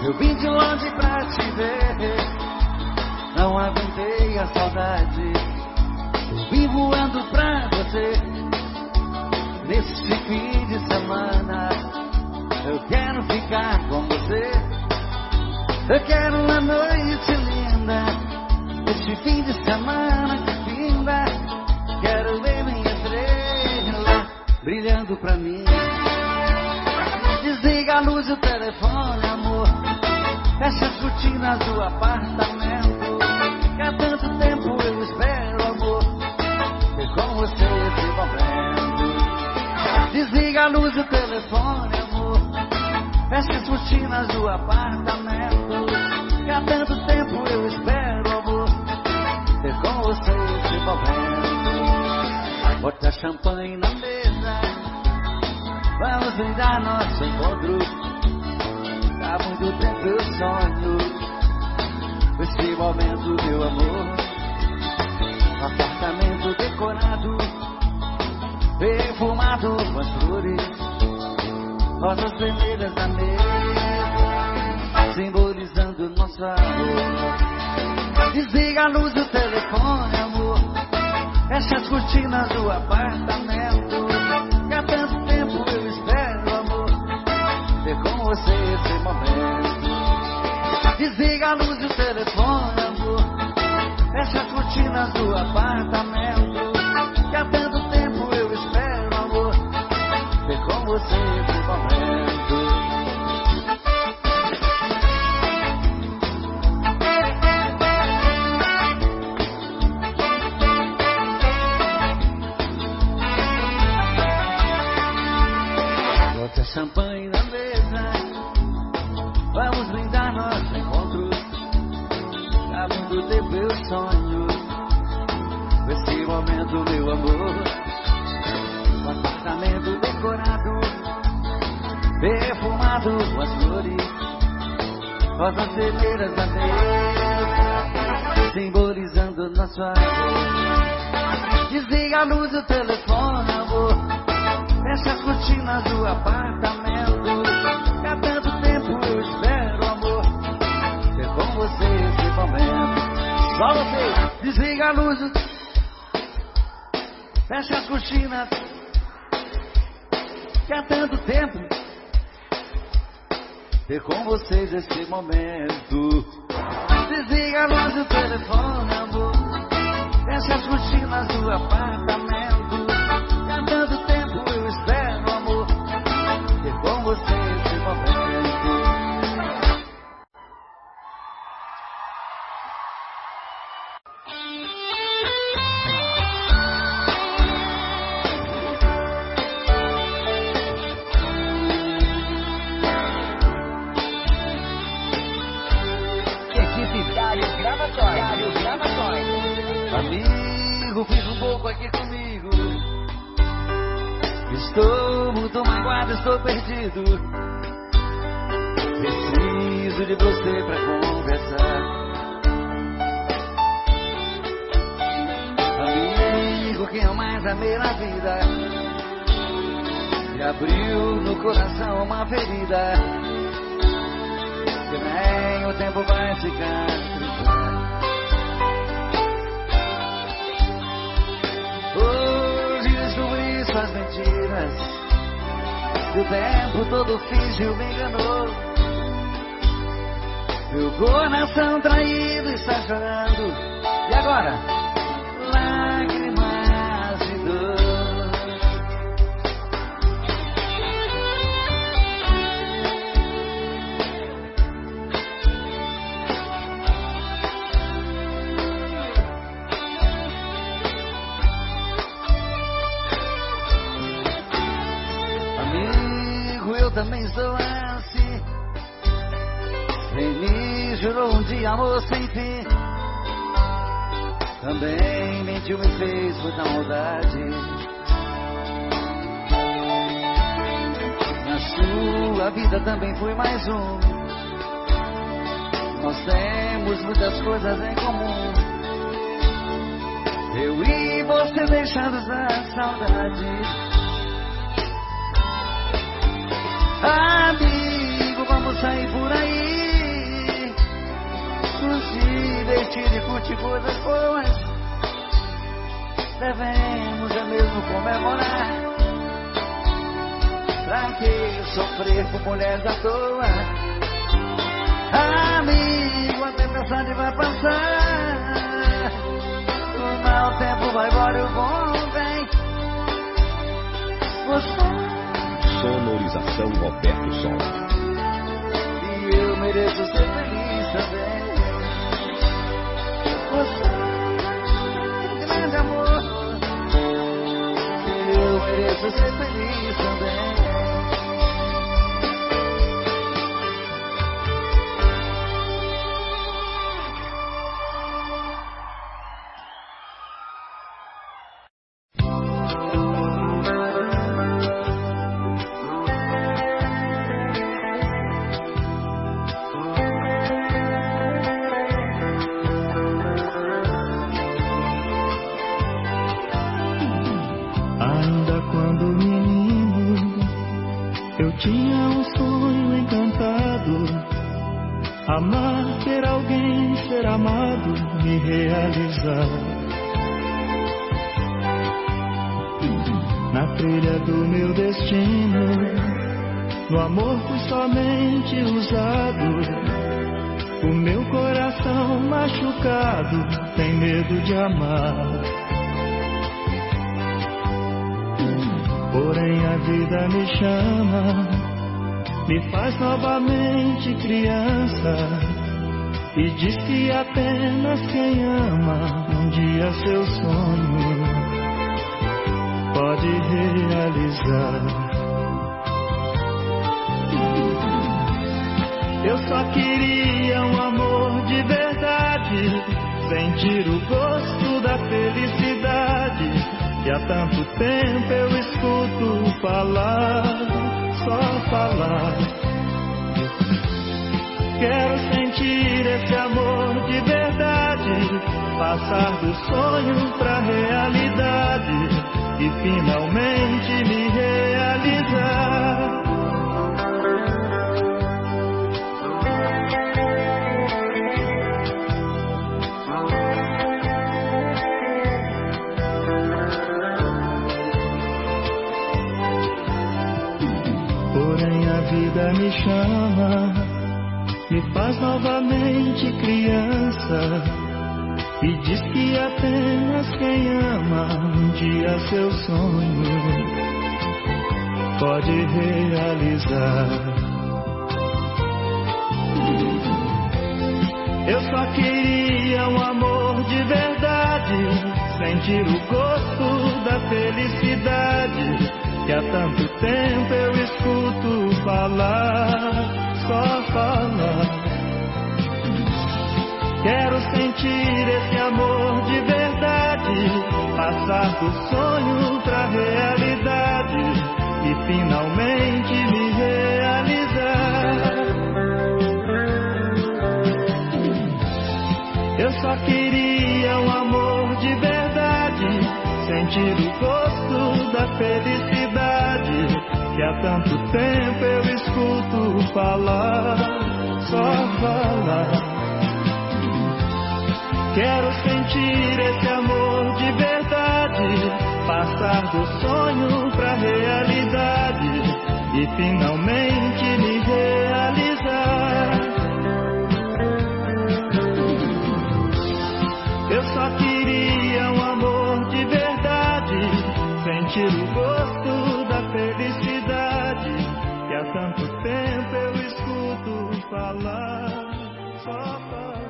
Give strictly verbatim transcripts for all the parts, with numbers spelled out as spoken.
Eu vim de longe pra te ver, não aguentei a saudade. Eu vim voando pra você, nesse fim de semana. Eu quero ficar com você, eu quero uma noite linda, nesse fim de semana que finda. Quero ver minha estrela brilhando pra mim. Desliga a luz do telefone, amor, fecha as cortinas do apartamento, que há tanto tempo eu espero, amor, ter com você esse momento. Desliga a luz do telefone, amor, fecha as cortinas do apartamento, que há tanto tempo eu espero, amor, ter com você esse momento. Bota champanhe na mesa, vamos brindar nosso encontro. Há muito tempo eu sonho esse momento, meu amor. Um apartamento decorado, perfumado com as flores, rosas vermelhas na mesa, simbolizando nosso amor. Desliga a luz do telefone, amor, fecha as cortinas do apartamento, que há tanto tempo eu espero, amor, ter com você esse momento. Desliga a luz do telefone, amor, fecha as cortinas do apartamento, que há tanto tempo eu espero, amor, ter com você esse momento. Bota champanhe na mesa, vamos brindar nosso encontro. Há muito tempo eu sonho esse momento, meu amor. Um apartamento decorado, perfumado com as flores, rosas vermelhas na mesa, simbolizando nosso amor. Desliga a luz do telefone, amor, fecha as cortinas do apartamento, que há tanto tempo eu espero, amor, ter com você esse momento. Só você, desliga a luz, fecha as cortinas, que há tanto tempo ter com vocês esse momento. Desliga a luz do telefone, amor, fecha as cortinas do apartamento, que há tanto tempo eu espero, amor, ter com você esse momento. Amigo, fiz um pouco aqui comigo. Estou muito magoado, estou perdido. Preciso de você pra conversar. Amigo, quem eu mais amei na vida, me abriu no coração uma ferida que nem o tempo vai cicatrizar. Hoje descobri suas mentiras, que o tempo todo fingiu, me enganou. Meu coração traído está chorando, e agora? Lágrimas de dor. Amigo, eu também estou assim. Quem me jurou um dia amor sem fim, também mentiu, me fez muita maldade. Na sua vida também fui mais um. Nós temos muitas coisas em comum. Eu e você deixados na saudade. Amigo, vamos sair por aí. divertir e curtir coisas boas. Devemos é mesmo comemorar. Pra que sofrer por mulheres à toa? Amigo, a tempestade vai passar. O mau tempo vai embora e o bom vem. Você... Sonorização Roberto Sol. E eu mereço ser feliz também. Você, grande amor. E eu mereço ser feliz também. Amar, ter alguém, ser amado, me realizar. Na trilha do meu destino, no amor fui somente usado. O meu coração machucado tem medo de amar. Porém a vida me chama, me faz novamente criança, e diz que apenas quem ama um dia seu sonho pode realizar. Eu só queria um amor de verdade, sentir o gosto da felicidade, que há tanto tempo eu escuto falar, só falar. Quero sentir esse amor de verdade, passar do sonho pra realidade e finalmente me realizar. Porém a vida me chama, me faz novamente criança, e diz que apenas quem ama um dia seu sonho pode realizar. Eu só queria um amor de verdade, sentir o gosto da felicidade, que há tanto tempo eu escuto falar, só falar. Quero sentir esse amor de verdade, passar do sonho pra realidade e finalmente me realizar. Eu só queria um amor de verdade, sentir o gosto da felicidade, que há tanto tempo eu escuto falar, só falar. Quero sentir esse amor de verdade, passar do sonho pra realidade e finalmente me realizar. Eu só queria um amor de verdade, sentir o gosto da felicidade, que há tanto tempo eu escuto falar, só falar.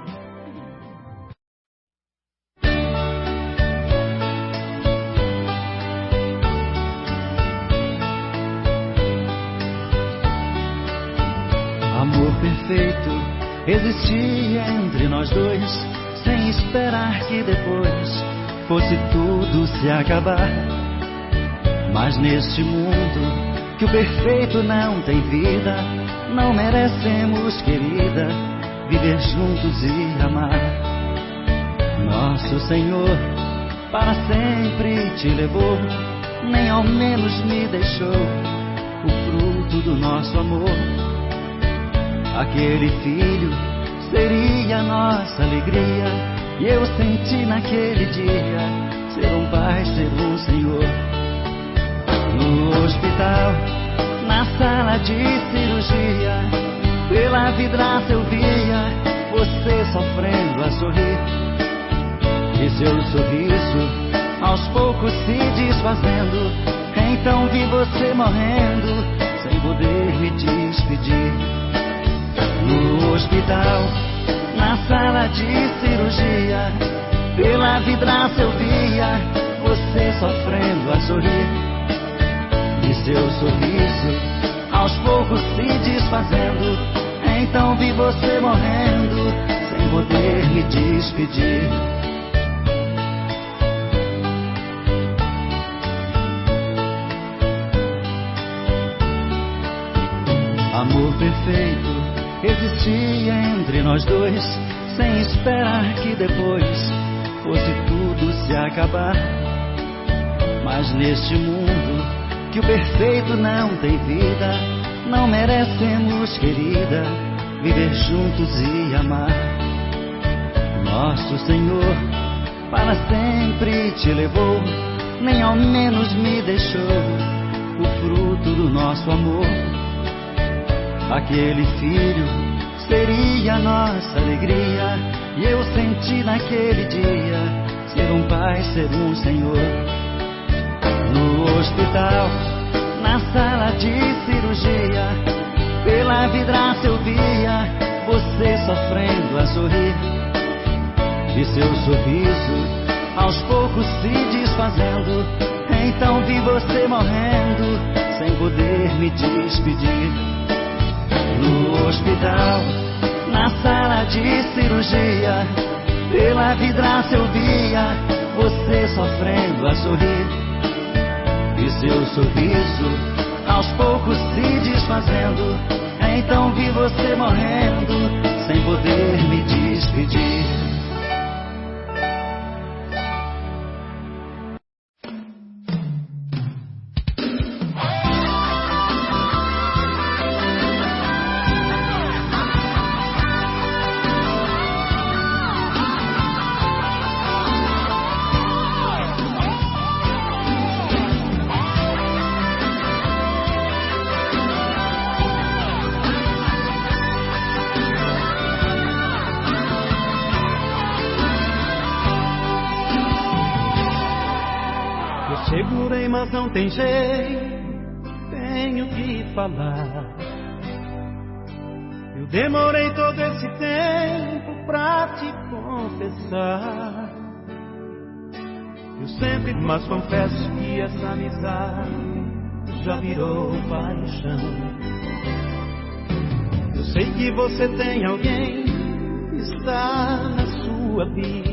Amor perfeito existia entre nós dois, sem esperar que depois fosse tudo se acabar. Mas neste mundo que o perfeito não tem vida, não merecemos, querida, viver juntos e amar. Nosso Senhor para sempre te levou, nem ao menos me deixou o fruto do nosso amor. Aquele filho seria nossa alegria. E eu senti naquele dia ser um pai, ser um senhor. No hospital, na sala de cirurgia, pela vidraça eu via você sofrendo a sorrir, e seu sorriso aos poucos se desfazendo. Então vi você morrendo sem poder me despedir. No hospital, na sala de cirurgia, pela vidraça eu via você sofrendo a sorrir, e seu sorriso aos poucos se desfazendo. Então vi você morrendo sem poder me despedir. Amor perfeito existia entre nós dois, sem esperar que depois fosse tudo se acabar. Mas neste mundo que o perfeito não tem vida, não merecemos, querida, viver juntos e amar. Nosso Senhor para sempre te levou, nem ao menos me deixou o fruto do nosso amor. Aquele filho seria nossa alegria, e eu senti naquele dia ser um pai, ser um senhor. No hospital, na sala de cirurgia, pela vidraça eu via você sofrendo a sorrir, e seu sorriso aos poucos se desfazendo. Então vi você morrendo sem poder me despedir. No hospital, na sala de cirurgia, pela vidraça eu via você sofrendo a sorrir, e seu sorriso aos poucos se desfazendo. Então vi você morrendo sem poder me despedir. Segurei, mas não tem jeito, tenho que falar. Eu demorei todo esse tempo pra te confessar. Eu sempre, mas confesso que essa amizade já virou paixão. Eu sei que você tem alguém que está na sua vida.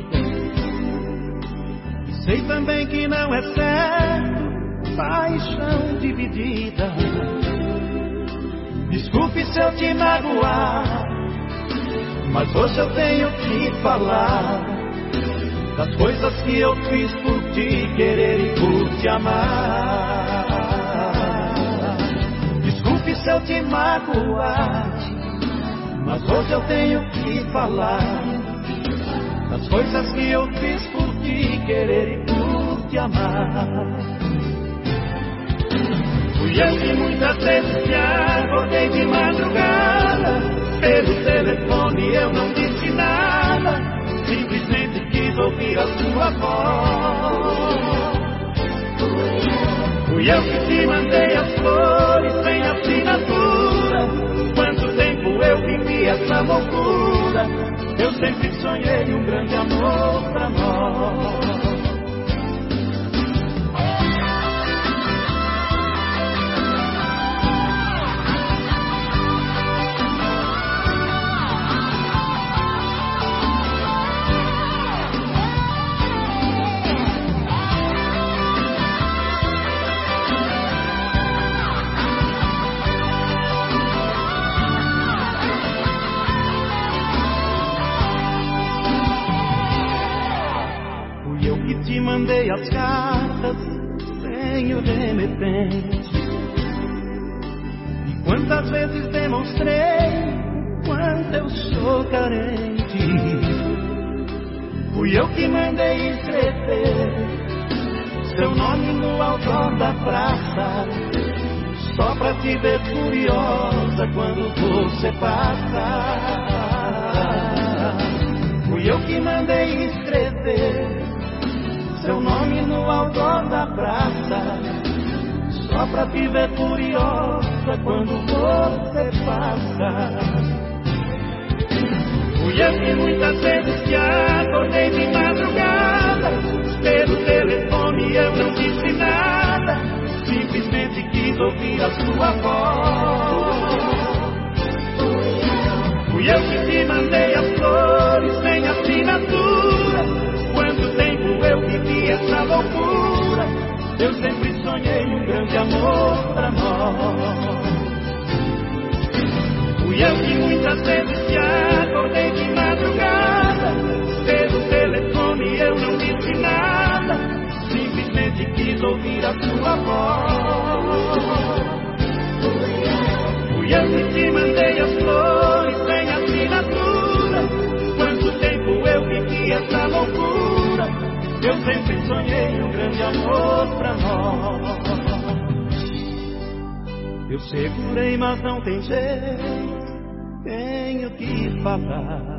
Sei também que não é certo paixão dividida. Desculpe se eu te magoar, mas hoje eu tenho que falar das coisas que eu fiz por te querer e por te amar. Desculpe se eu te magoar, mas hoje eu tenho que falar das coisas que eu fiz por te querer e por te amar. Fui eu que muitas vezes te acordei de madrugada, pelo telefone eu não disse nada, simplesmente quis ouvir a sua voz. Fui eu que te mandei as flores sem assinatura, quanto tempo eu vivi essa loucura. Eu sempre sonhei um grande amor pra nós. Te mandei as cartas sem o remetente, e quantas vezes demonstrei quanto eu sou carente. que mandei escrever seu nome no outdoor da praça, só pra te ver furiosa quando você passa. Fui eu que mandei escrever seu nome no outdoor da praça, só pra te ver furiosa quando você passa. Fui eu que muitas vezes te acordei de madrugada, pelo telefone eu não disse nada, simplesmente quis ouvir a sua voz. Fui eu que te mandei as flores sem assinatura, quanto tempo eu vivi essa loucura, eu sempre sonhei um grande amor pra nós. Fui eu que muitas vezes te acordei de madrugada, pelo telefone eu não disse nada, simplesmente quis ouvir a sua voz. Fui eu que te mandei as flores sem assinatura, quanto tempo eu vivi essa loucura, eu sempre sonhei um grande amor pra nós. Eu segurei, mas não tem jeito, tenho que falar.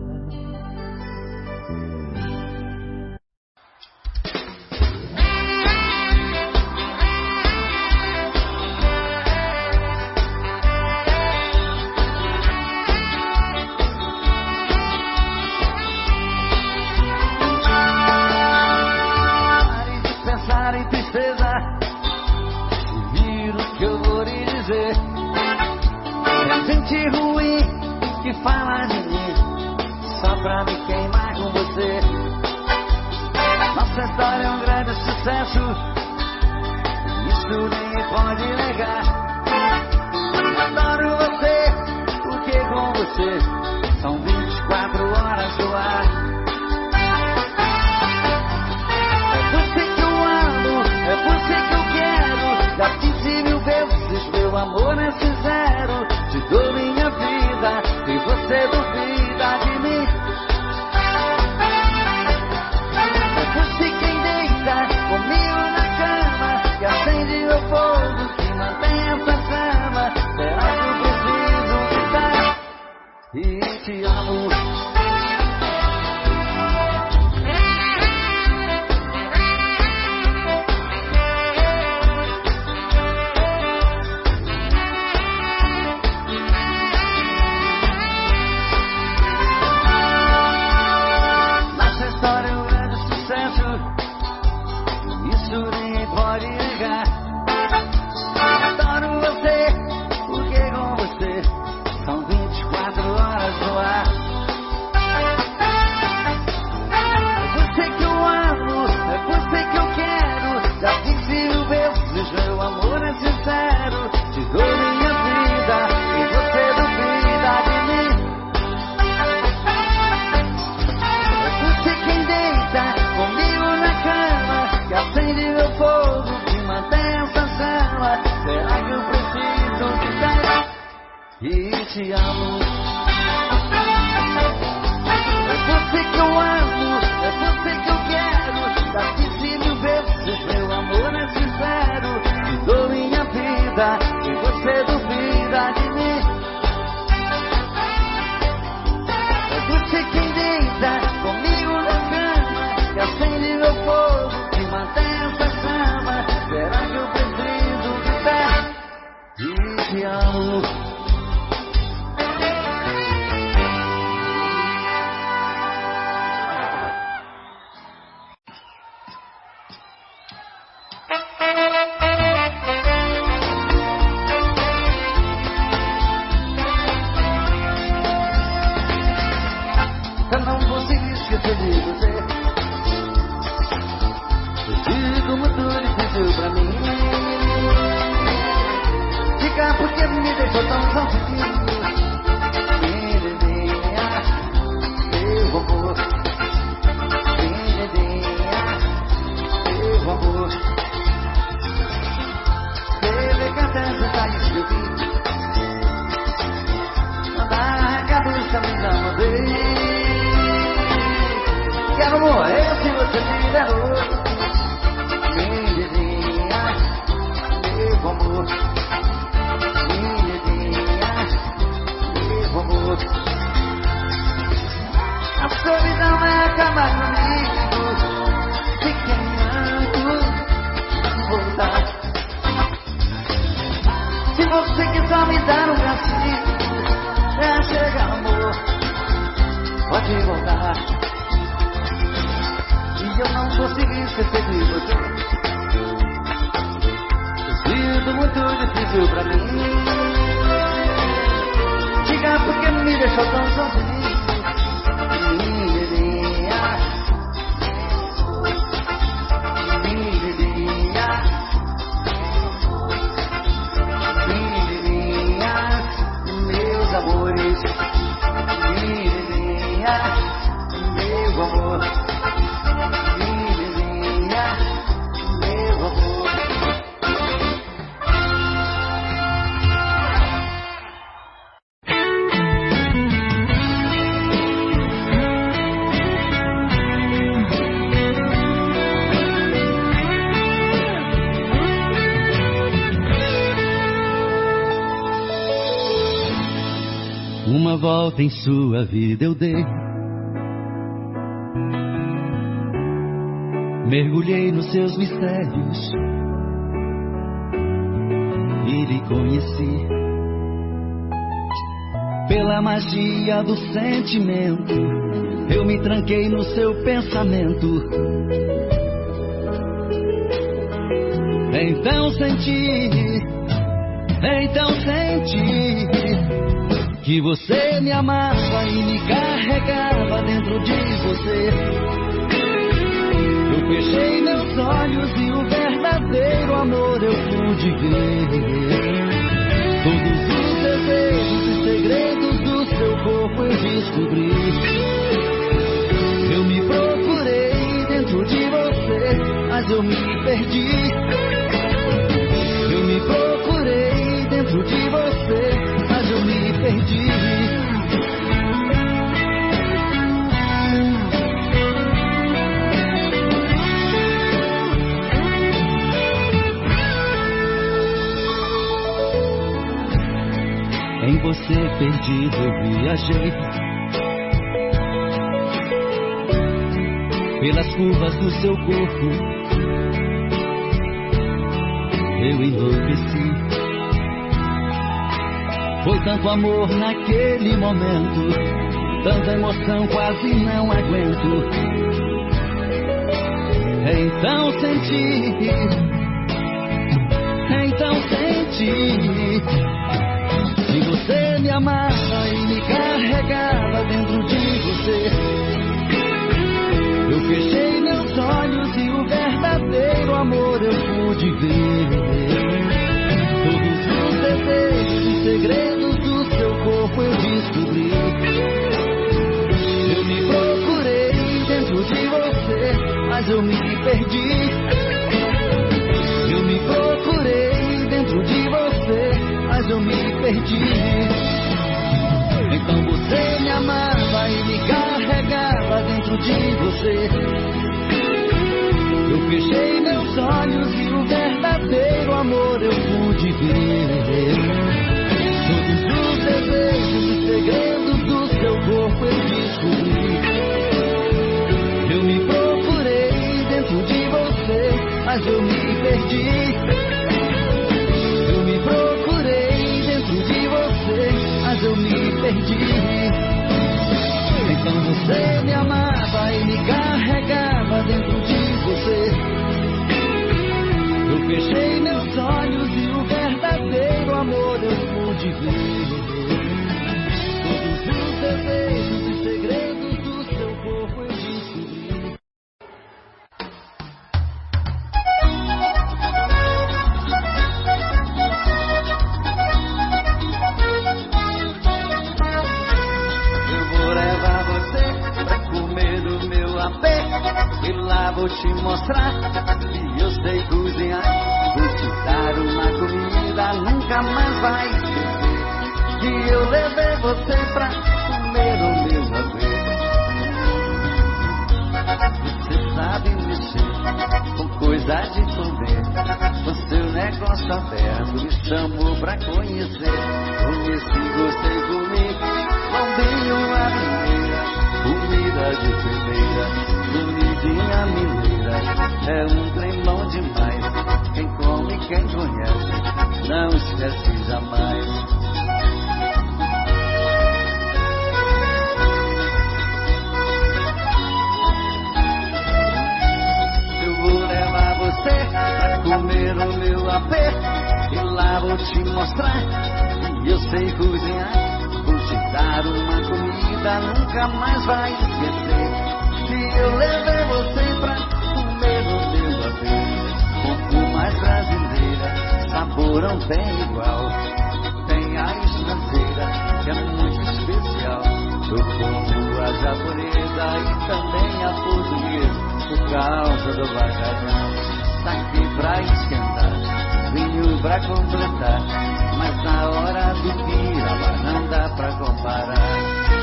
Pare de pensar em tristeza, ouvir o que eu vou lhe dizer. É gente ruim que fala de mim, só pra me queimar com você. Nossa história é um grande sucesso, isso ninguém pode negar. Adoro você, porque com você são vinte e quatro horas no ar. É você que eu amo, é você que eu quero, já disse mil vezes, meu amor é sincero. Te dou minha vida e você duvida de mim. É você quem deita comigo na cama e acende o fogo que mantém essa chama. Será que eu preciso gritar e te amo? Isso ninguém pode negar. Adoro você, porque com você são vinte e quatro horas no ar. quero morrer se você tiver outro. Mendirinha, meu amor. Mendirinha, meu amor. A solidão vai acabar comigo. Se queimando, voltar. Se você quiser me dar um castigo, é chegar, amor, pode voltar. E eu não consegui esquecer de você. Sinto muito difícil pra mim. Diga por que me deixou tão sozinho. Menininha, menininha, menininha, meus amores. Menininha, meu amor. Menininha, meu amor. Uma volta em sua vida eu dei. Mergulhei nos seus mistérios e lhe conheci. Pela magia do sentimento, eu me tranquei no seu pensamento. Então senti, então senti que você me amava e me carregava dentro de você. Eu fechei meus olhos e o verdadeiro amor eu pude ver. Todos os desejos e segredos do seu corpo eu descobri. Eu me procurei dentro de você, mas eu me perdi. Eu me procurei dentro de você, mas eu me perdi. Em você perdido eu viajei pelas curvas do seu corpo. Eu enlouqueci. Foi tanto amor naquele momento, tanta emoção quase não aguento. Então senti, então senti que você me amava e me carregava dentro de você. Eu fechei meus olhos e o verdadeiro amor eu pude ver. Todos os desejos e segredos do seu corpo eu descobri. Eu me procurei dentro de você, mas eu me perdi. Eu me procurei dentro de você, mas eu me perdi. Então você me amava e me carregava dentro de você. Eu fechei meus olhos e o verdadeiro amor eu pude ver. Todos os desejos e segredos do seu corpo eu descobri. Eu me procurei dentro de você, mas eu me perdi. Eu me procurei dentro de você, mas eu me perdi. Então você me amava e me carregava dentro de você. Eu fechei meus olhos e o verdadeiro amor eu pude ver. Todos os desejos e segredos do seu corpo eu descobri. E lá vou te mostrar que eu sei cozinhar. Vou te dar uma comida, nunca mais vai esquecer que eu levei você pra comer o meu haver. espaço aberto, me chamou pra conhecer. Conheci, gostei, comi, bombinho a mineira, comida de primeira, comidinha mineira. É um trem bom demais, quem come, quem conhece, não esquece jamais. Pra comer no meu apê, e lá vou te mostrar que eu sei cozinhar. Vou te dar uma comida, nunca mais vai esquecer. Que eu levei você pra comer no meu apê. Pouco mais brasileira, sabor não tem igual. Tem a estrangeira, que é muito especial. Eu como a japonesa e também a portuguesa, por causa do bacalhau. Aqui pra esquentar, vinho pra completar, mas na hora do piraba não dá pra comparar.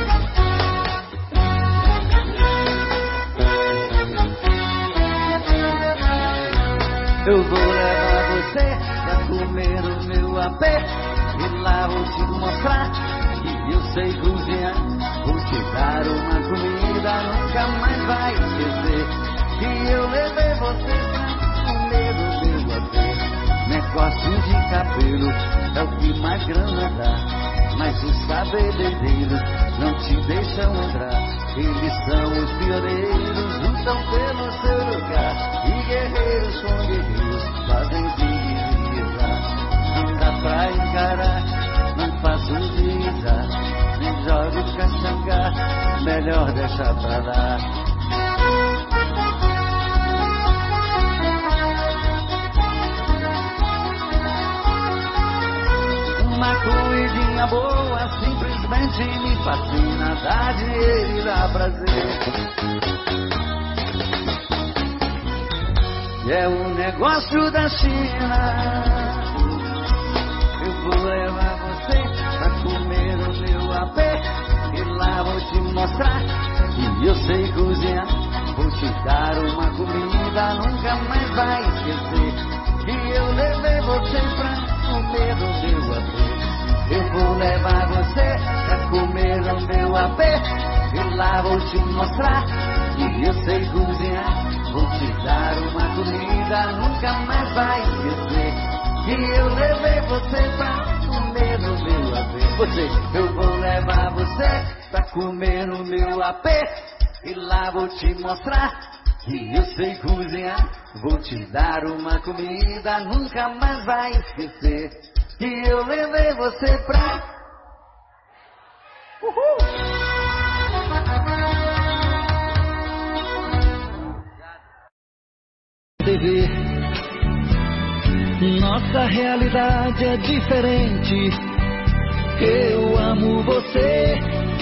Eu vou levar você pra comer o meu apê, e lá vou te mostrar que eu sei cozinhar. Vou te dar uma comida, nunca mais vai esquecer. Que eu levei você pra negócio de cabelo é o que mais grana dá, mas os cabeleireiros não te deixam entrar. Eles são os pioneiros, lutam pelo seu lugar, e guerreiros com guerreiros fazem zigue-zague. Não dá pra encarar, não faço deslizar, nem jogo caçangar, melhor deixar pra lá. Uma comidinha boa simplesmente me fascina, dá dinheiro e dá prazer. E é um negócio da China. Eu vou levar você pra comer o meu apê, e lá vou te mostrar que eu sei cozinhar. Vou te dar uma comida, nunca mais vai esquecer. Que eu levei você pra comer o meu apê. Eu vou levar você pra comer o meu apê, e lá vou te mostrar que eu sei cozinhar. Vou te dar uma comida, nunca mais vai esquecer. Que eu levei você pra comer o meu apê. Você, eu vou levar você pra comer o meu apê, e lá vou te mostrar que eu sei cozinhar. Vou te dar uma comida, nunca mais vai esquecer. Que eu levei você pra Uhul. T V. Nossa realidade é diferente. Eu amo você.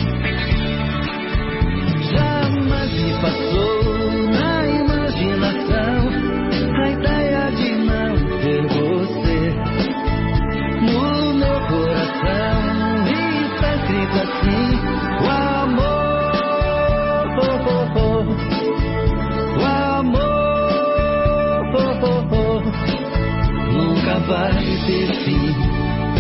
Jamais me passou na imaginação a ideia de não ter você no meu coração. Está escrito assim: o amor, oh, oh, oh. O amor, oh, oh, oh. Nunca vai ter fim.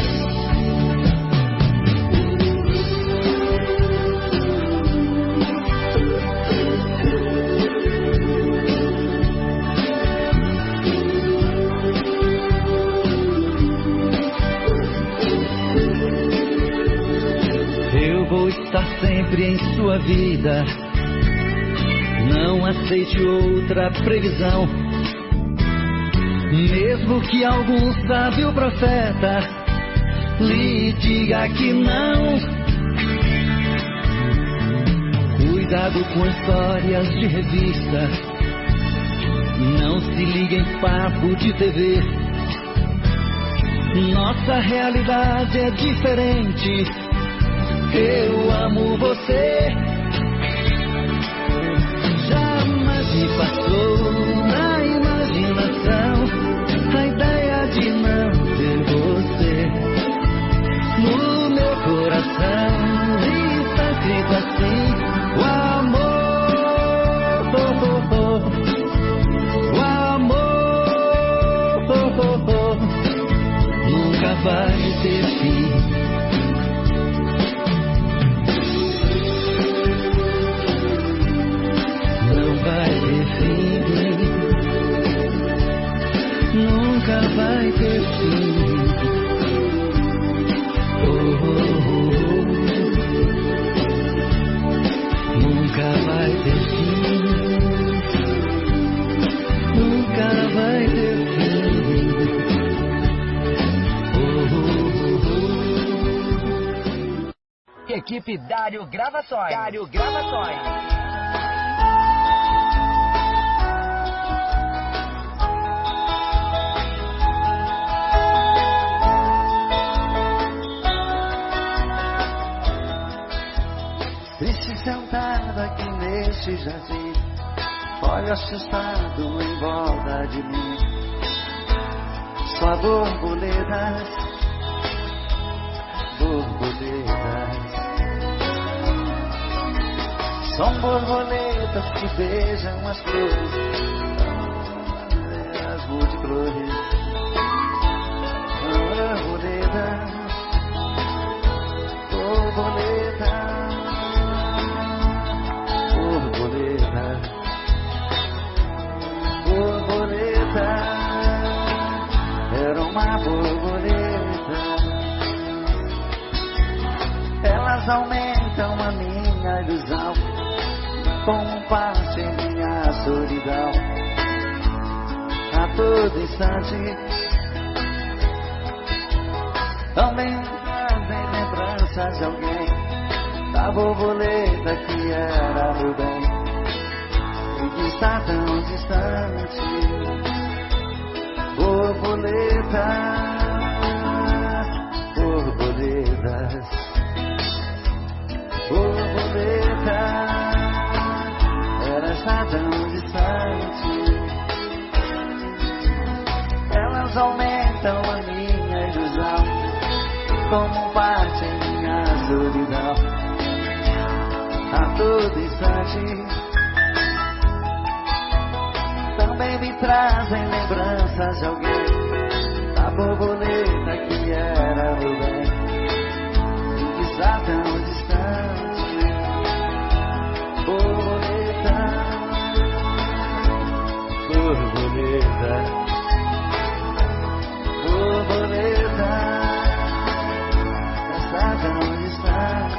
Vou estar sempre em sua vida. Não aceite outra previsão. Mesmo que algum sábio profeta lhe diga que não. Cuidado com histórias de revista. Não se ligue em papo de T V. Nossa realidade é diferente. Eu amo você. Jamais me passou na imaginação a ideia de não ter você no meu coração. Está escrito assim: o amor, oh, oh, oh. O amor, oh, oh, oh. vai ter fim, nunca vai ter fim. Oh, oh, oh. Equipe Dário Gravações. Dário Gravações. Triste sentada aqui neste jardim, olho assustado em volta de mim. Só borboletas, borboletas. São borboletas que beijam as flores, as multicores. Borboletas, borboletas. Borboleta, borboleta, era uma borboleta. Elas aumentam a minha ilusão, como parte em minha solidão. A todo instante, também trazem lembranças de alguém, da borboleta que era meu bem e que está tão distante. Borboleta, borboletas, borboleta, ela está tão distante. Elas aumentam a minha ilusão, como parte em minha solidão. A todo instante, também me trazem lembranças de alguém, da borboleta que era meu bem e que está tão distante. Borboleta, borboleta, borboleta, está tão distante.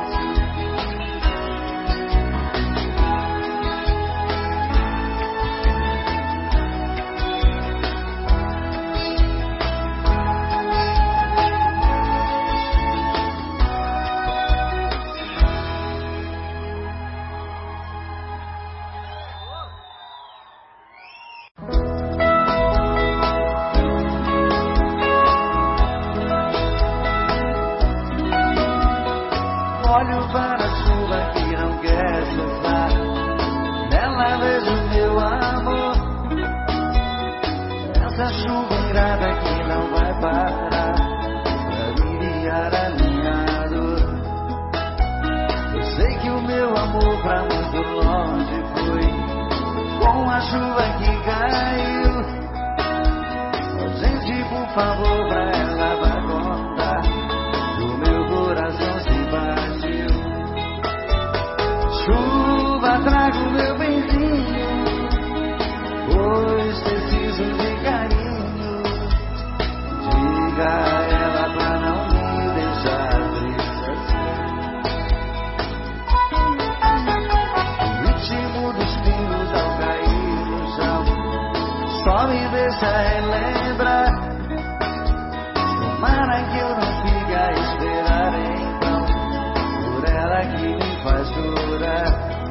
Olho para a chuva que não quer cessar, nela vejo meu amor. Essa chuva ingrata que não vai parar pra aliviar a minha dor. Eu sei que o meu amor pra muito longe foi, com a chuva que caiu. Gente, por favor, pra ela vai contar, do meu coração se partiu. Chuva, traga o meu benzinho, pois preciso de carinho. Diga a ela pra não me deixar triste assim. O ritmo dos pingos ao cair no chão só me deixa relembrar. Tomara que eu não fique a esperar então, por ela que me faz chorar.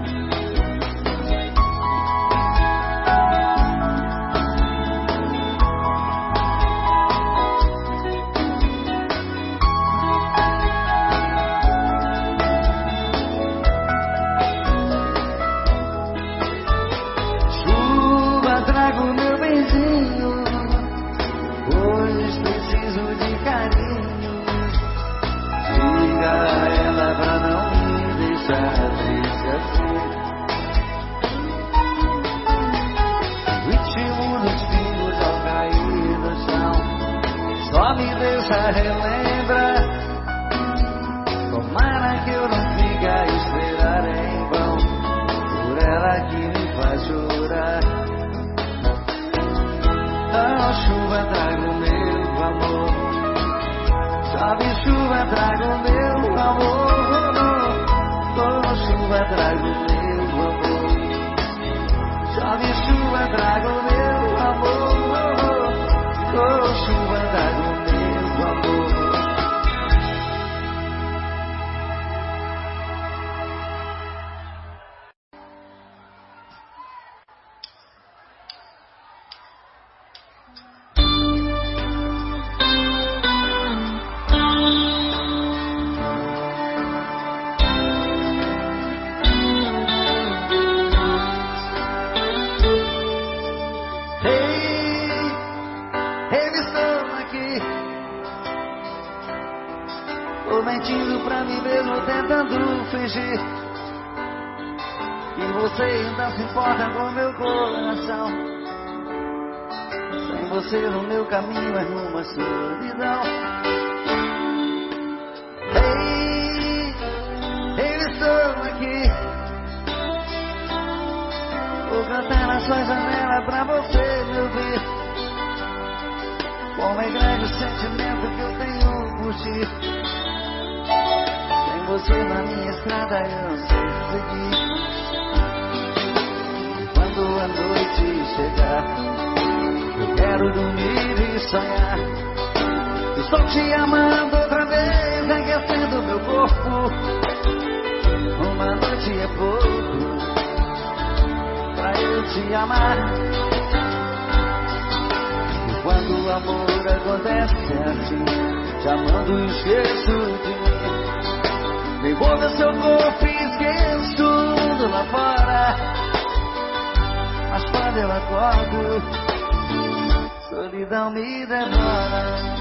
Chuva, traga o meu benzinho, pois preciso de carinho. Diga a ela pra não me deixar triste assim. O ritmo dos pingos ao cair no chão só me deixa relembrar. Tomara que eu não fique a esperar em vão, por ela que me faz chorar. Oh, chuva, traga o meu amor. Chove, chuva, traga o meu amor. Oh, chuva, traga o meu amor. Chove chuva, traga o meu amor. Oh, chuva, traga o meu amor. E você ainda se importa com meu coração. Sem você no meu caminho é numa solidão. Ei, eu estou aqui. Vou cantar na sua janela pra você me ouvir. Como é grande o sentimento que eu tenho por ti. Sem você na minha estrada eu não sei seguir. Quando a noite chegar, eu quero dormir e sonhar. Estou te amando outra vez, aquecendo meu corpo. Uma noite é pouco pra eu te amar. E quando o amor acontece assim, te amando e esqueço de mim. Me envolve seu corpo e esqueço tudo lá fora. Mas quando eu acordo, solidão me devora.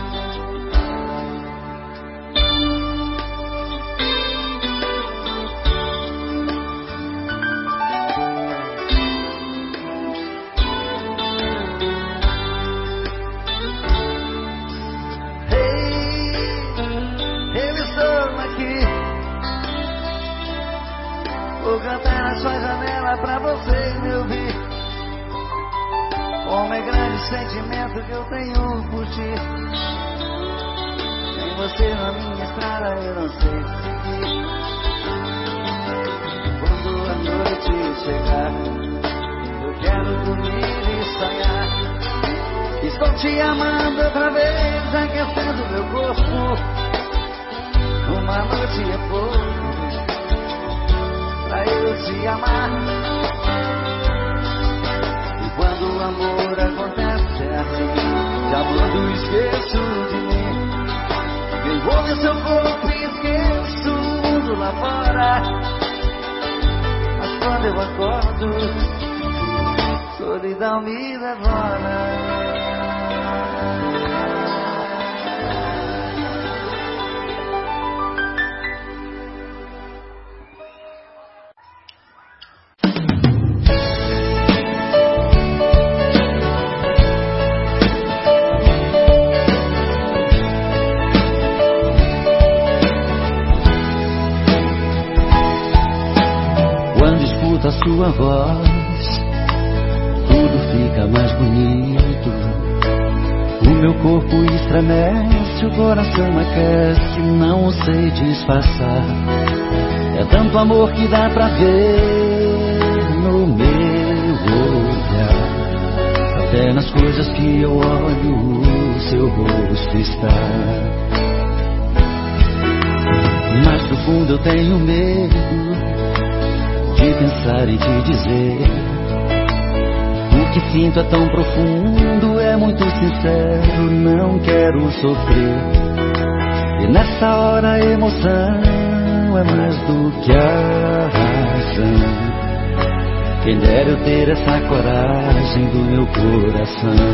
Vou cantar na sua janela pra você me ouvir. Como é grande o sentimento que eu tenho por ti. Sem você na minha estrada eu não sei seguir. Quando a noite chegar, eu quero dormir e sonhar. Estou te amando outra vez, aquecendo meu corpo. Uma noite é pouco pra eu te amar. E quando o amor acontece assim, te amando esqueço de mim. Me envolve seu corpo e esqueço o mundo lá fora. Mas quando eu acordo, solidão me devora. A sua voz, tudo fica mais bonito. O meu corpo estremece, o coração aquece, não sei disfarçar. É tanto amor que dá pra ver no meu olhar. Até nas coisas que eu olho, o seu rosto está. Mas no fundo eu tenho medo de pensar e te dizer. O que sinto é tão profundo, é muito sincero, não quero sofrer. E nessa hora a emoção é mais do que a razão. Quem dera eu ter essa coragem do meu coração.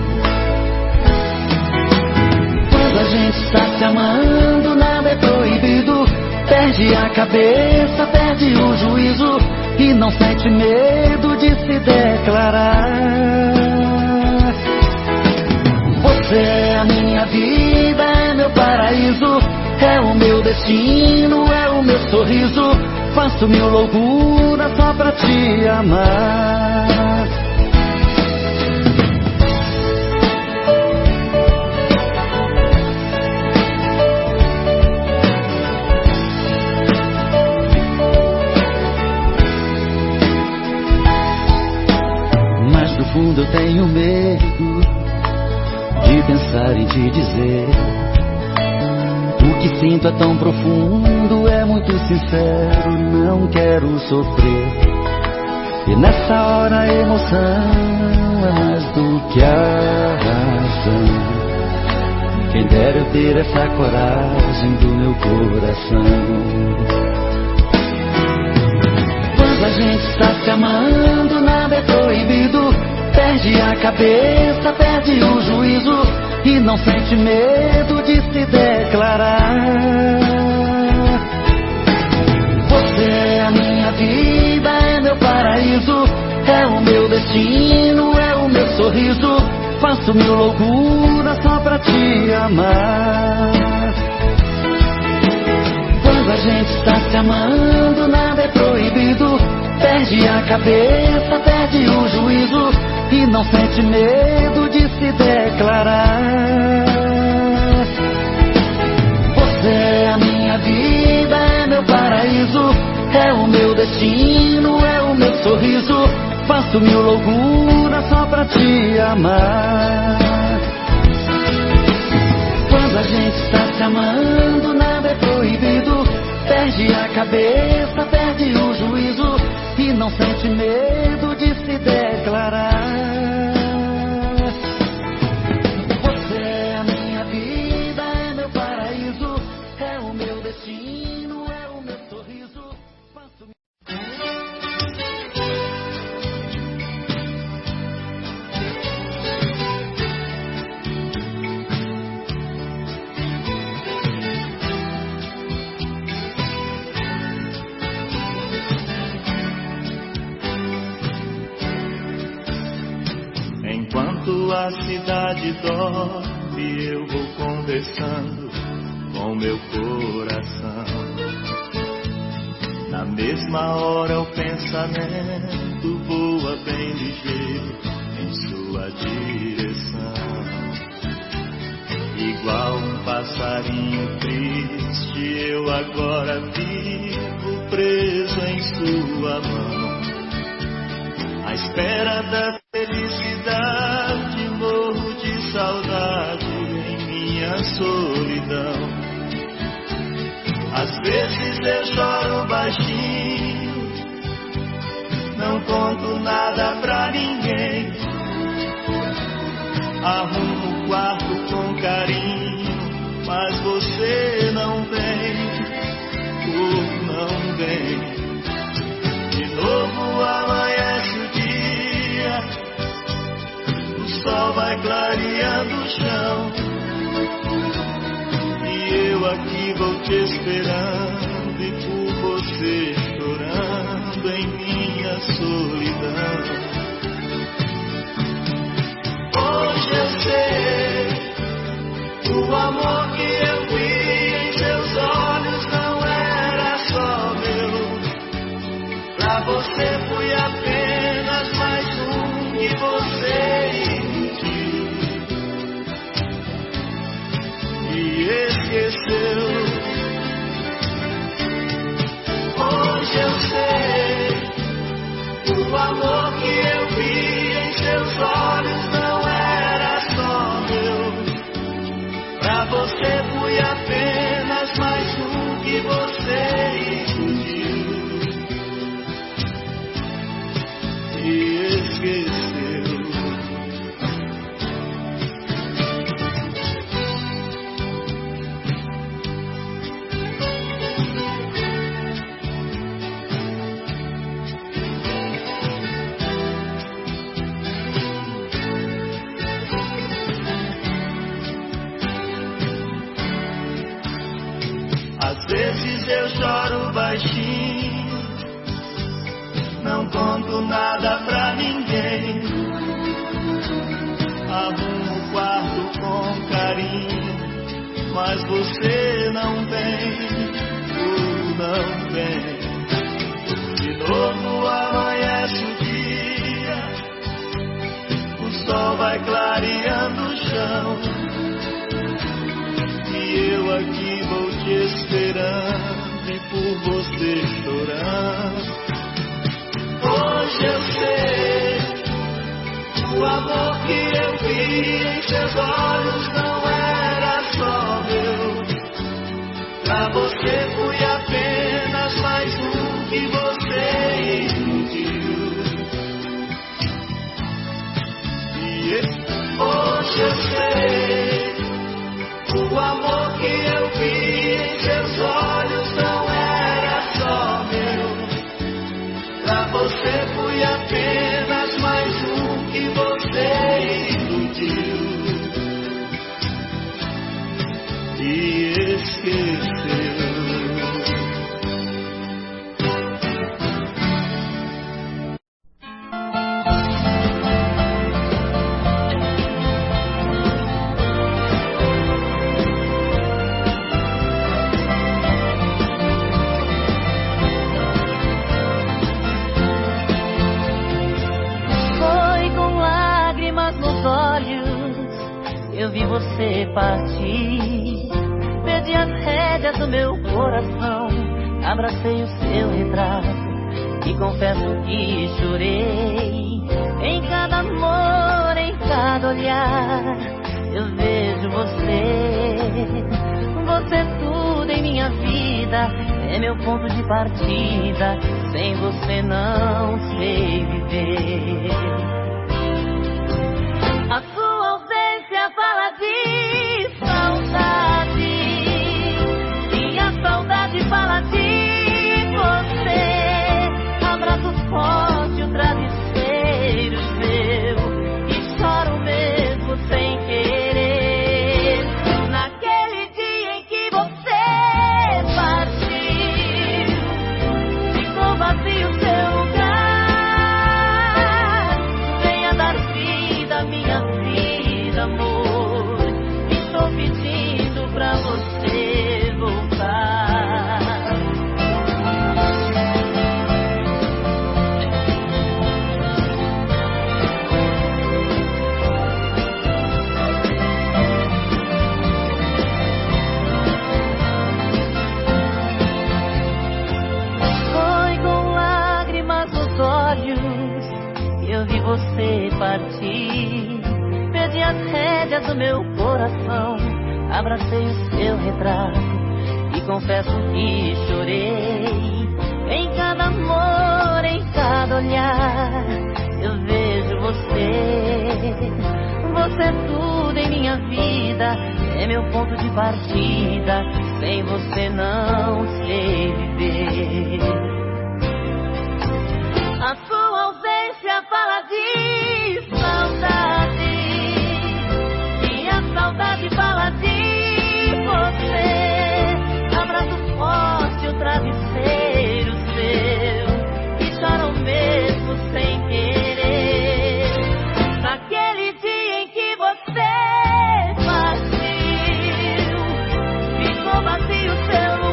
Quando a gente está se amando, nada é proibido. Perde a cabeça, perde o juízo e não sente medo de se declarar. Você é a minha vida, é meu paraíso, é o meu destino, é o meu sorriso. Faço mil loucuras só pra te amar. fundo eu tenho medo de pensar em te dizer. O que sinto é tão profundo, é muito sincero, não quero sofrer. E nessa hora a emoção é mais do que a razão. Quem dera eu ter essa coragem do meu coração. Quando a gente está se amando, nada é proibido. Perde a cabeça, perde o juízo e não sente medo de se declarar. Você é a minha vida, é meu paraíso, é o meu destino, é o meu sorriso. Faço mil loucuras só pra te amar. Quando a gente está se amando, nada é proibido. Perde a cabeça, perde o juízo e não sente medo de se declarar. Você é a minha vida, é meu paraíso, é o meu destino, é o meu sorriso. Faço mil loucuras só pra te amar. Quando a gente está se amando, nada é proibido. Perde a cabeça, perde o juízo e não sente medo de se declarar. Você é a minha vida, é meu paraíso, é o meu destino, é o meu sorriso. Faço... Enquanto a cidade dorme, eu vou conversando com meu coração. Na mesma hora o pensamento voa bem ligeiro em sua direção. Igual um passarinho triste, eu agora vivo preso em sua mão. À espera da felicidade, morro de saudade em minha solidão. Às vezes eu choro baixinho, não conto nada pra ninguém. Arrumo o quarto com carinho, mas você não vem, oh, não vem. De novo amanhece o dia, o sol vai clareando o chão, e eu aqui vou te esperando, e por você chorando em minha solidão. Hoje eu sei, o amor que eu vi em seus olhos não era só meu. Pra você fui apenas mais um que você iludiu e esqueceu. Hoje eu sei, o amor que eu vi em seus olhos não era só meu. Pra você fui apenas mais um que você iludiu e esqueceu. Às vezes eu choro baixinho, não conto nada pra ninguém. Arrumo o quarto com carinho, mas você não vem, oh, não vem. De novo amanhece o dia, o sol vai clareando o chão, e eu aqui vou te esperando e por você chorando. Hoje eu sei, o seus olhos não era só meu. Pra você fui apenas mais um que você iludiu. E hoje eu sei, o amor que eu vi em seus olhos não era só meu. Pra você fui apenas mais um que você iludiu e esqueceu. Eu vi você partir, perdi as rédeas do meu coração, abracei o seu retrato e confesso que chorei. Em cada amor, em cada olhar, eu vejo você. Você é tudo em minha vida, é meu ponto de partida. Sem você não sei viver. A sua ausência fala de saudade, e a saudade fala de você. Abraço forte, o travesseiro seu, e choro mesmo sem querer. Naquele dia em que você partiu, ficou vazio seu lugar. Venha dar vida à minha vida, amor, estou pedindo pra você voltar. Foi com lágrimas nos olhos que eu vi você partir. Perdi as rédeas do meu coração, abracei o seu retrato e confesso que chorei. Em cada amor, em cada olhar, eu vejo você. Você é tudo em minha vida, é meu ponto de partida. Sem você não sei viver. A sua ausência fala de saudade, saudade fala de você. Abraço forte, o travesseiro seu, e choram mesmo sem querer. Naquele dia em que você partiu, ficou vazio seu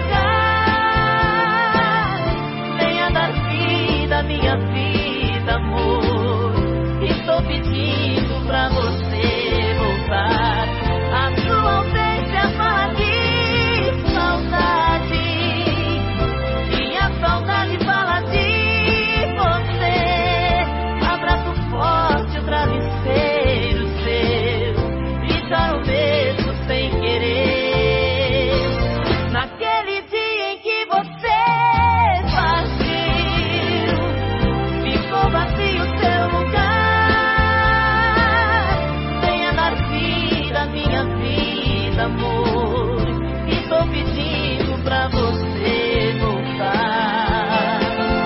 lugar. Venha dar vida à minha vida, amor, estou pedindo pra você voltar. A sua ausência fala de saudade, e a saudade fala de você. Abraço forte, o travesseiro seu, e choro mesmo sem querer. Naquele dia em que você partiu, ficou vazio seu lugar. Minha vida, amor, estou pedindo pra você voltar.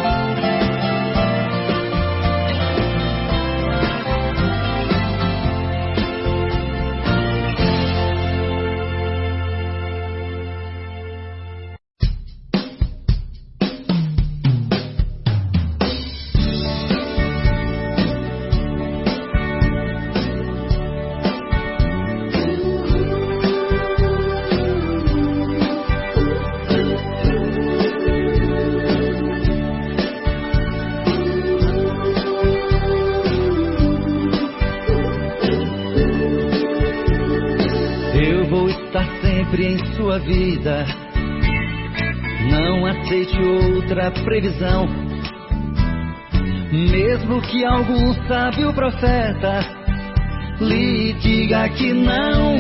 Em sua vida, não aceite outra previsão. Mesmo que algum sábio profeta lhe diga que não.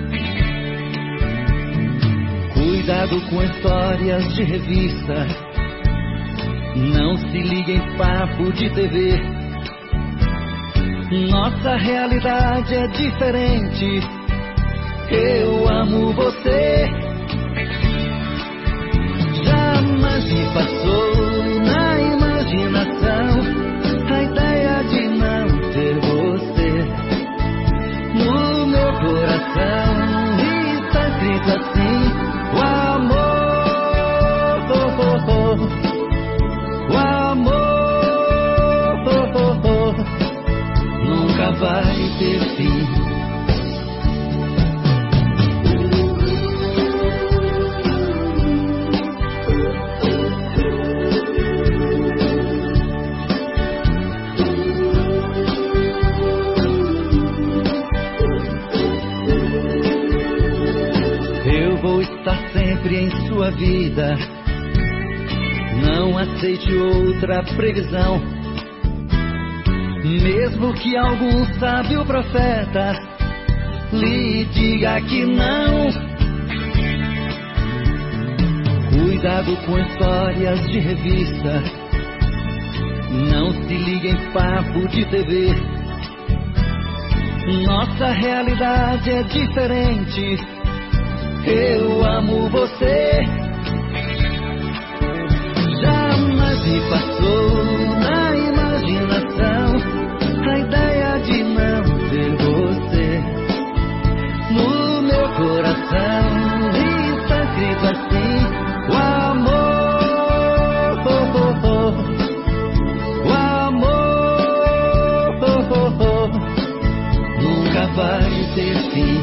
Cuidado com histórias de revista, não se ligue em papo de T V. Nossa realidade é diferente. Eu amo você. Jamais me passou na imaginação a ideia de não ter você no meu coração. Está escrito assim: o amor, oh, oh, oh. O amor, oh, oh, oh. Nunca vai ter fim. Sempre em sua vida, não aceite outra previsão. Mesmo que algum sábio profeta lhe diga que não. Cuidado com histórias de revista, não se ligue em papo de T V. Nossa realidade é diferente. Eu amo você. Jamais me passou na imaginação a ideia de não ter você no meu coração. Está escrito assim: o amor, oh, oh, oh. O amor, oh, oh, oh. Nunca vai ter fim.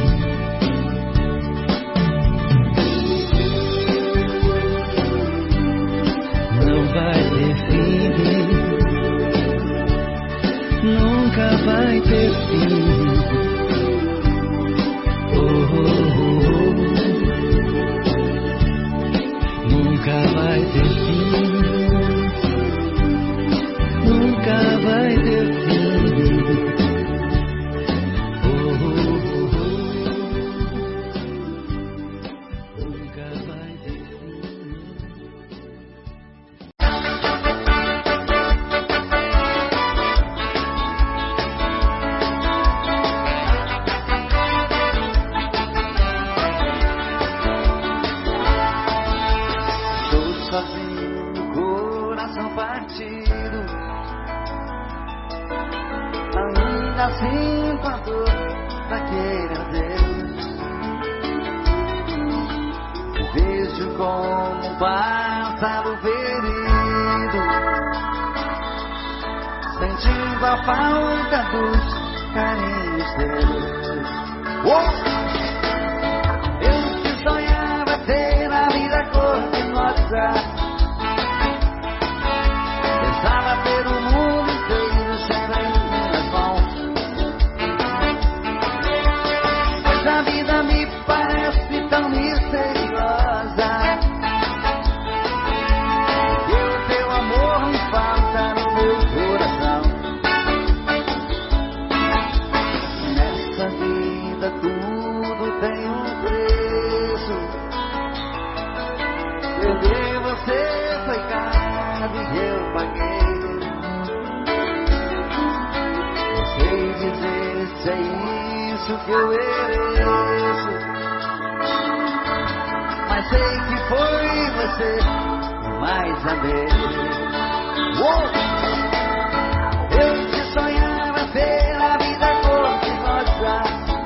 Vai ter fim, nunca vai ter fim. Oh, oh, oh. Nunca vai ter fim, nunca vai ter fim. Oh, oh, oh. Nunca vai ter fim. Sinto a dor daquele adeus. Vejo como passa o ferido, sentindo a falta dos carinhos teus. Oh! Eu que sonhava ter a vida cor-de-rosa, pensava ter o mundo inteiro sempre em minhas mãos. A vida me parece tão misteriosa, e o teu amor me falta no meu coração. Nessa vida tudo tem um preço. Perder você foi caro e eu paguei. Não sei dizer se é isso que eu mereço, mas sei que foi você que mais amei. Oh! Eu que sonhava ter a vida cor-de-rosa,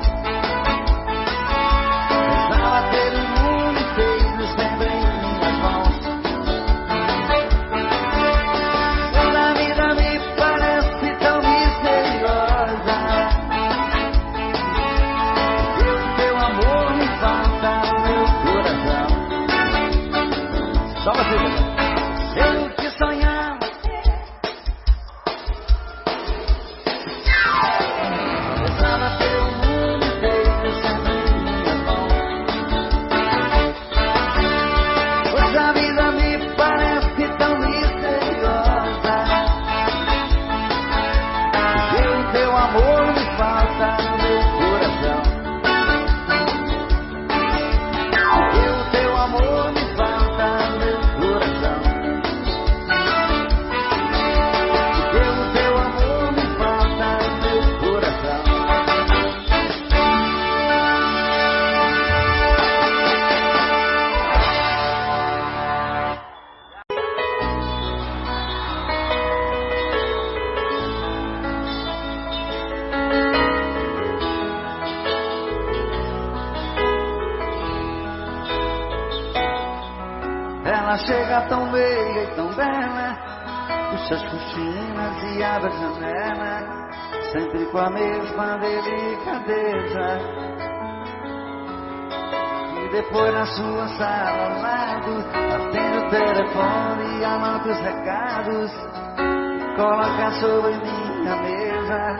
pensava ter o mundo inteiro sempre em minhas mãos. Toda a vida me parece tão misteriosa, só você, eu que sonhava Chega tão meia e tão bela, puxa as cortinas e abre a janela, sempre com a mesma delicadeza. E depois na sua sala ao lado, atende o telefone e anota os recados, e coloca sobre minha mesa.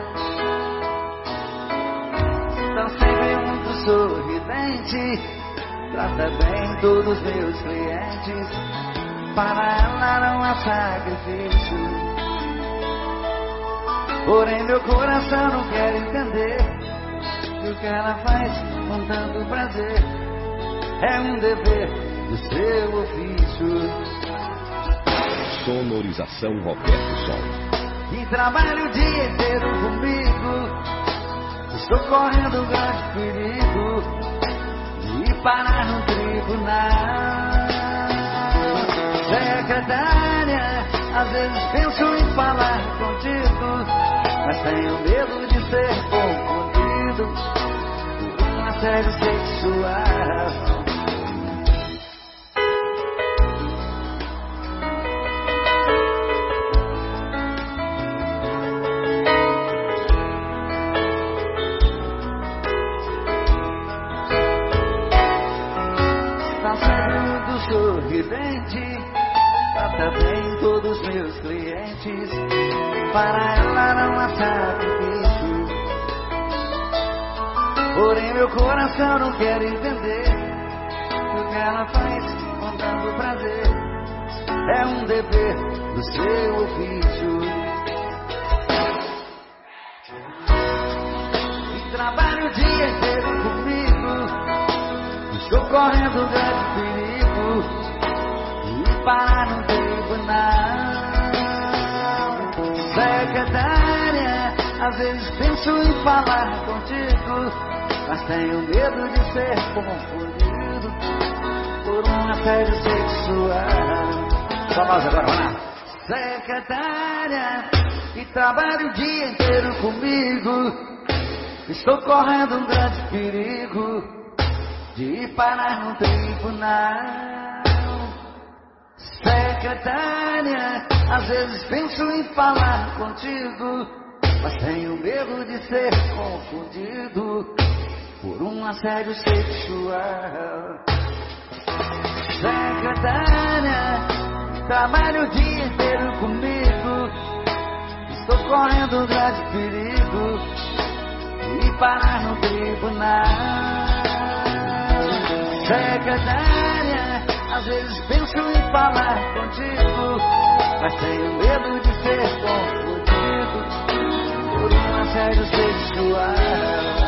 Está sempre muito sorridente, trata bem todos os meus clientes, para ela não há sacrifício. Porém meu coração não quer entender que o que ela faz com tanto prazer é um dever do seu ofício. Sonorização Roberto Sol. E trabalho o dia inteiro comigo, estou correndo um grande perigo de parar no tribunal. Secretária, às vezes penso em falar contigo, mas tenho medo de ser confundido por um assédio sexual. Trata bem todos os meus clientes, para ela não há sacrifício. Porém meu coração não quer entender que o que ela faz com tanto prazer é um dever do seu ofício. E trabalho o dia inteiro comigo, estou correndo um grande perigo de parar no tribunal. Secretária, às vezes penso em falar contigo, mas tenho medo de ser confundido por um assédio sexual. Só nós agora, vamos lá. Secretária, que trabalha o dia inteiro comigo, estou correndo um grande perigo de parar no tribunal. Secretária, às vezes penso em falar contigo, mas tenho medo de ser confundido por um assédio sexual. Secretária, trabalho o dia inteiro comigo, estou correndo um grande perigo de parar no tribunal. Secretária, às vezes penso em falar contigo, mas tenho medo de ser confundido por um assédio sexual.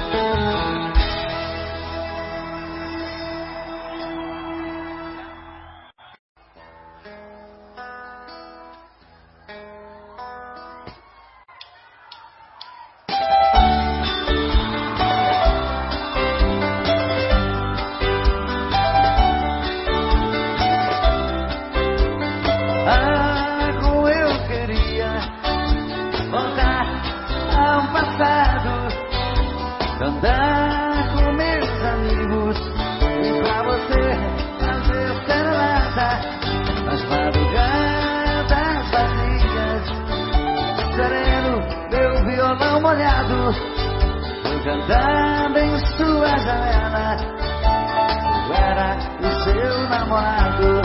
Andar com meus amigos e pra você fazer serenata nas madrugadas vazias, sereno, meu violão molhado, vou cantando em sua janela. Eu era o seu namorado.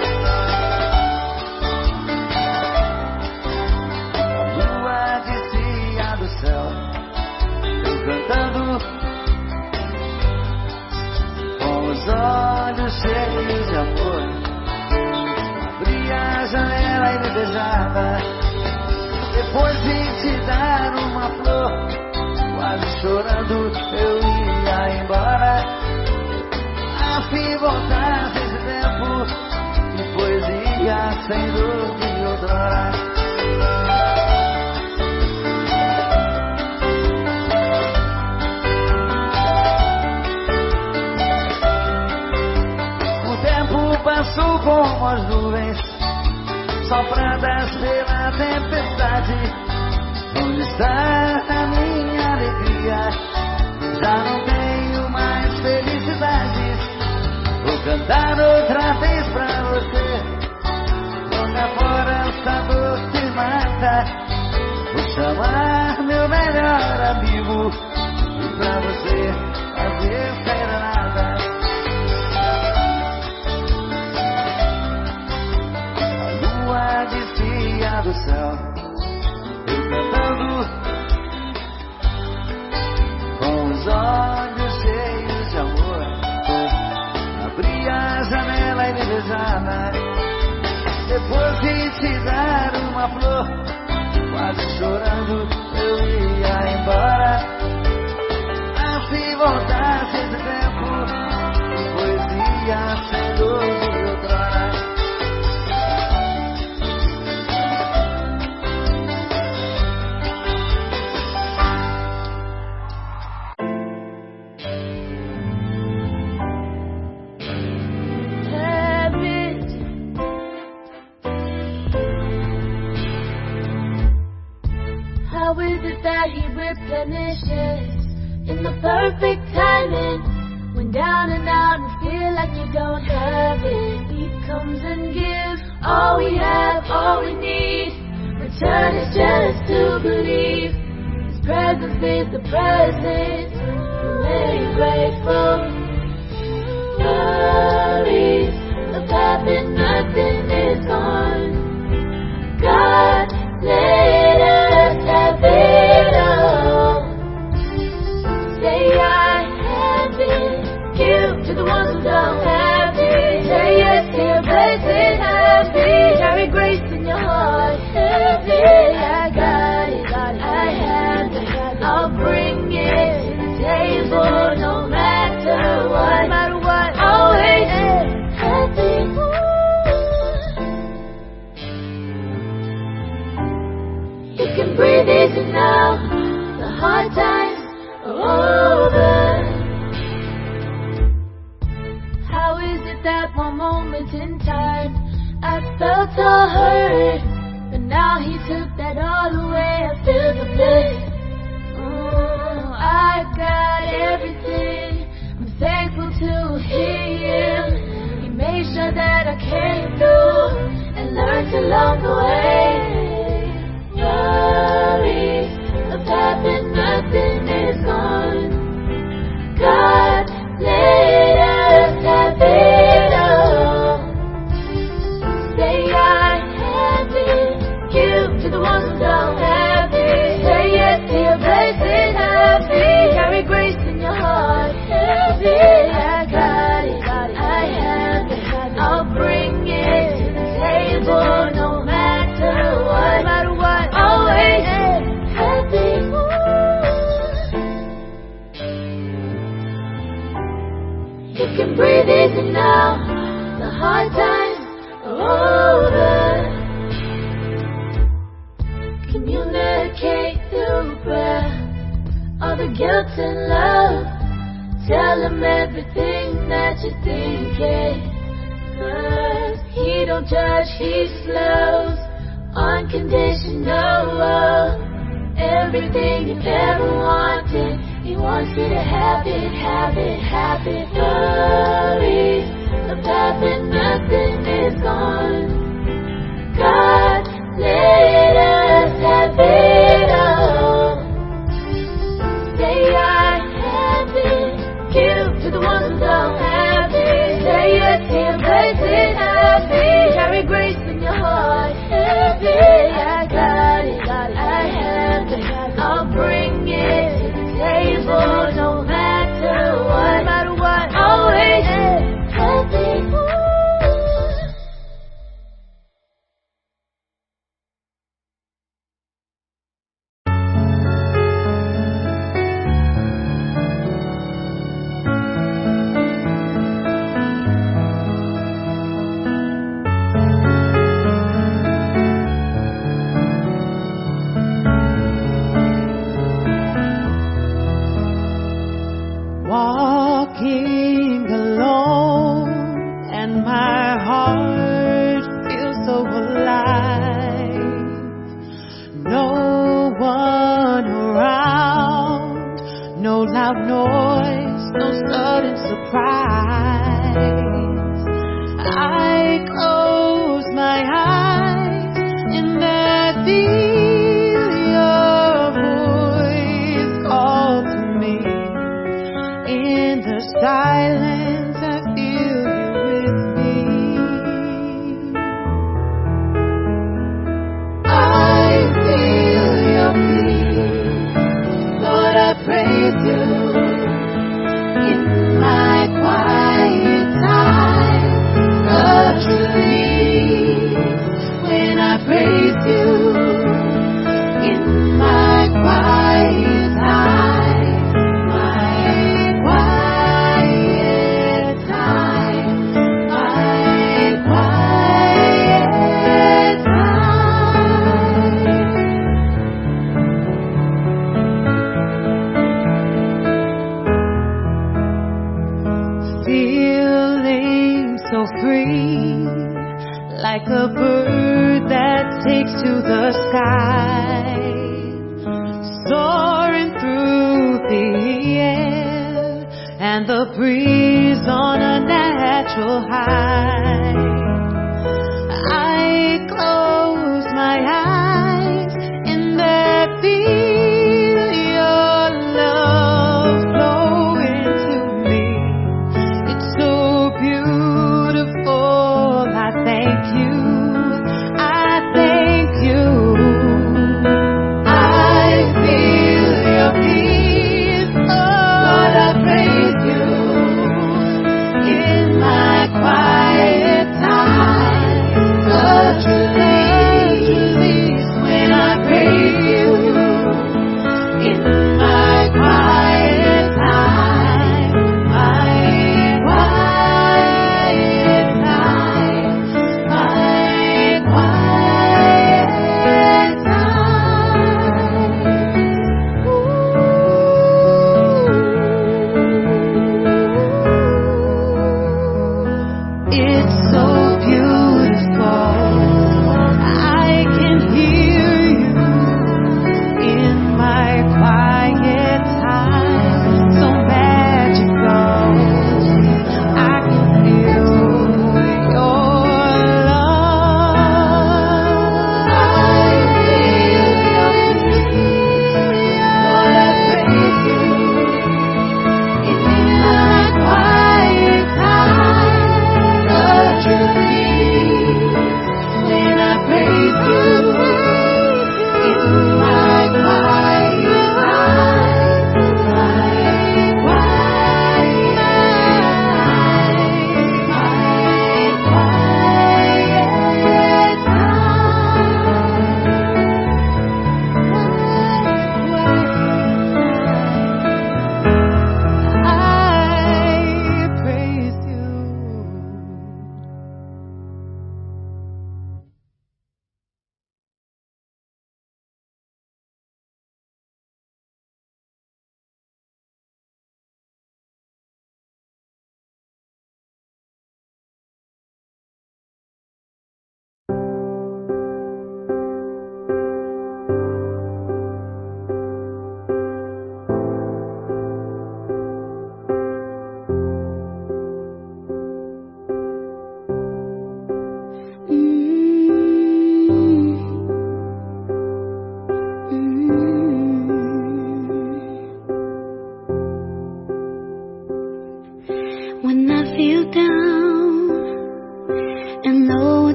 A lua descia do céu, cantando com os olhos cheios de amor, abria a janela e me beijava. Depois de te dar uma flor, quase chorando eu ia embora. A fim voltasse esse tempo de poesia sem dor de outrora. Passou como as nuvens sopradas pela tempestade. Onde está a minha alegria? Já não tenho mais felicidade. Vou cantar outra vez pra você certa. Vou chamar meu melhor amigo e pra você fazer serenata. A lua descia do céu, eu cantando com os olhos cheios de amor. Abri a janela e me beijava, depois de te dar uma flor. Quase chorando eu ia embora. Ah, se voltasse esse tempo, poesia sendo de outrora. How is it that he replenishes in the perfect timing? When down and out and feel like you don't have it, he comes and gives all we have, all we need. Return is just to believe. His presence is the present. Remain grateful. Worries of having nothing is gone. God let us have it all. Say I have it. Give to the ones who don't have it. Say yes to your blessed happy. Carry grace in your heart. Have it. I got it. I have it. I'll bring it to the table no matter what. No matter what. Always have it. You can breathe easy now. The hard times are over. How is it that one moment in time I felt all hurt, but now he took that all away. I feel the bliss. Oh, I got everything. I'm thankful to him. He made sure that I came through and learned along the way. Worries of having nothing is gone. God let us have it all. Say I have it. Give to the ones who don't have it. Say yes to your blessed happy. Carry grace in your heart. Have it. I got it. I have it. I'll bring it to the table no matter what. No matter what. Always have it. You can breathe easy now. The hard times are over. Communicate through prayer. All the guilt and love. Tell him everything that you're thinking. 'Cause he don't judge, he slows. Unconditional. Everything you've ever wanted, he wants you to have it, have it, have it. Worries of having nothing is gone. God let us have it all. Say I have it. Give to the ones who don't have it. Say yes to your blessed happy. Carry grace in your heart. Have it. I got it. I have it. I'll bring it to the table no matter what. No matter what. Always have it. Walking alone, and my heart feels so alive. No one around, no loud noise, no sudden surprise. I close my eyes and there the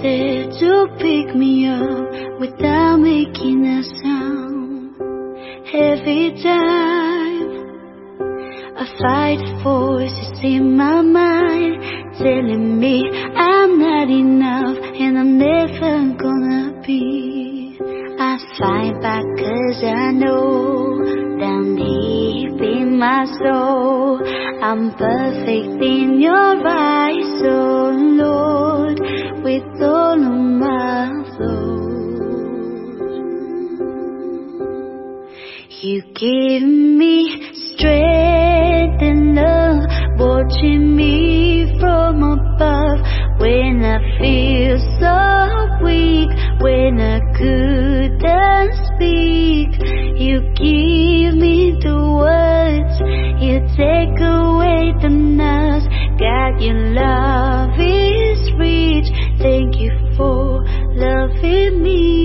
there to pick me up without making a sound. Every time I fight voices in my mind telling me I'm not enough and I'm never gonna be. I fight back 'cause I know down deep in my soul I'm perfect in your eyes, oh Lord, with all of my flaws. You give me strength and love, watching me from above when I feel so weak, when I couldn't speak. You give me the words, you take away the nerves. God, your love is rich. Thank you for loving me.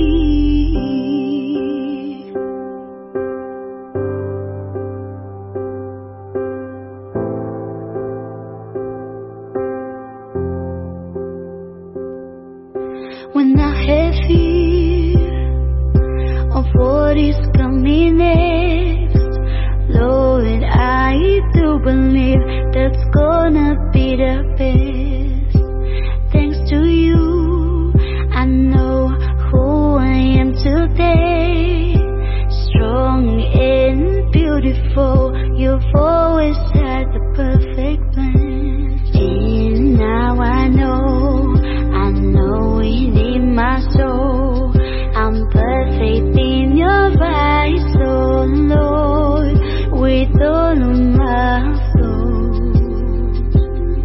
When I have fear of what is coming next, Lord, I do believe that's gonna be the best. Thanks to you, I know who I am today. Strong and beautiful, you've always had the perfect plan. And now I know, I know it in my soul, I'm perfect in your eyes, oh Lord, with all of my flaws.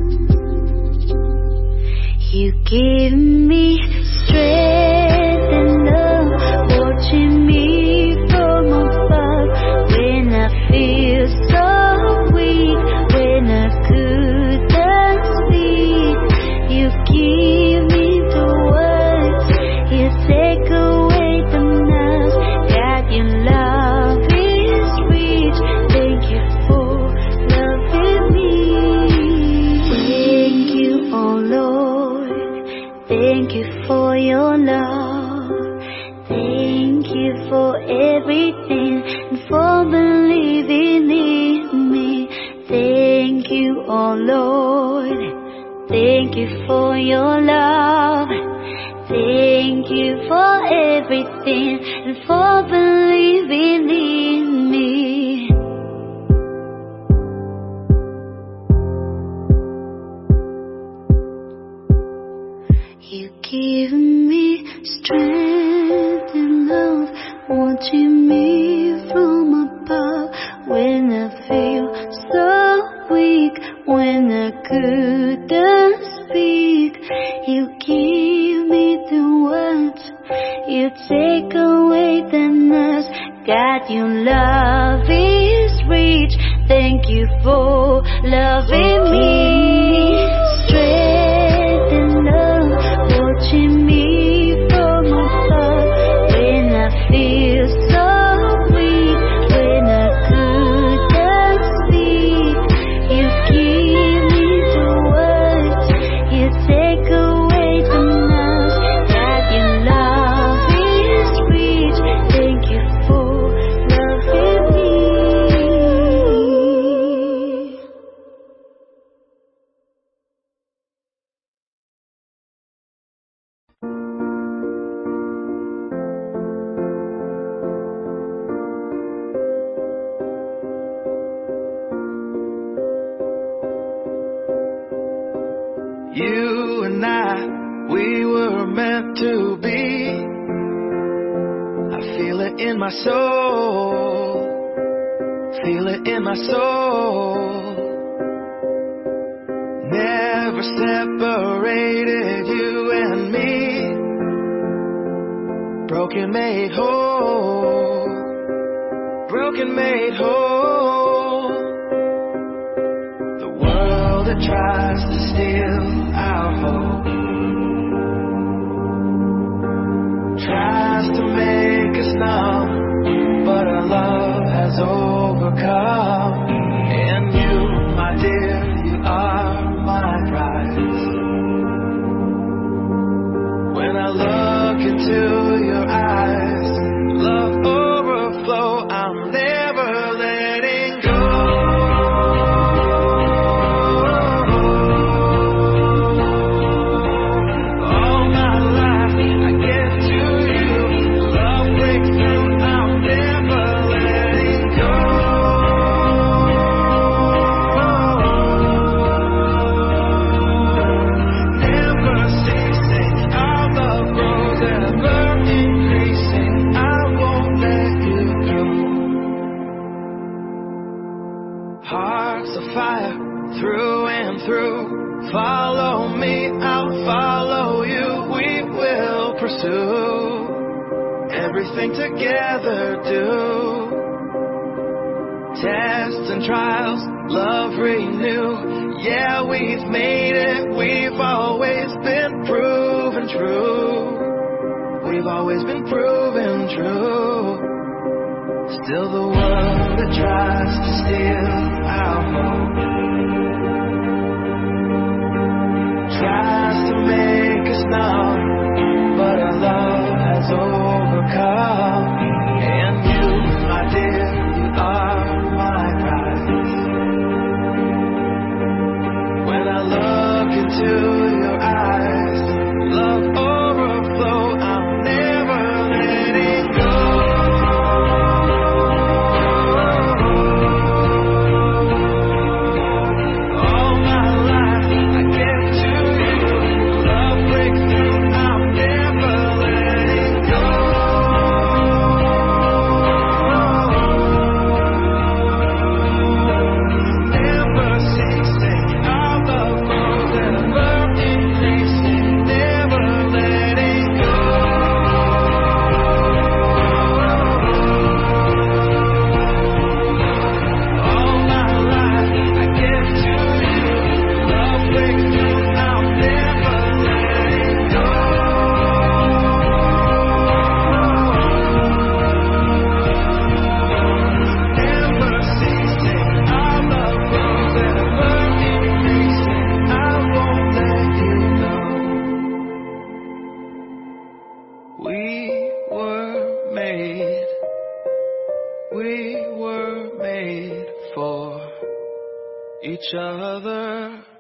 You give me strength and love, watching me from above when I feel so weak, when I couldn't speak. You give me the words, you take away the nerves. God, your love is rich. Thank you for loving me. Thank you, oh Lord. Thank you for your love. Thank you for everything and for believing in me. Thank you, oh Lord. Thank you for your love. Thank you for everything and for believing in me. You give me strength and love, watching me from above when I feel so weak, when I couldn't speak. You give me the words, you take away the nerves. God, your love is rich. Thank you for loving me. Strength and love, watching me from above when I feel so weak, when I couldn't speak. You give me the words, you take away the nerves. God, your love is rich. Thank you for loving me. You and I, we were meant to be. I feel it in my soul, feel it in my soul. Never separated, you and me. Broken made whole, broken made whole. The world that tries to steal our hope tries to make us numb, but our love has overcome. And you, my dear, you are my prize. I look into your eyes, love overflow, I'm never letting go. All my life I give to you, love breaks through, I'm never letting go. Never ceasing, our love grows ever increasing, I won't let you go. Hearts of fire, through and through, follow me, I'll follow you, we will pursue everything together do. Tests and trials, love renew, yeah, we've made it, we've always been proven true. We've always been proven true. Still the one that tries to steal our hope, tries to make us numb, but our love has overcome. And you, my dear, you are my prize. When I look into your eyes, love overflow, I'm never letting go. All my life I give to you, love breaks through, I'm never letting go. Never ceasing, our love grows ever increasing, never letting go. All my life I give to you, love breaks through, I'm never letting go. Never ceasing, our love grows ever increasing, I won't let you go. We were made, we were made for each other.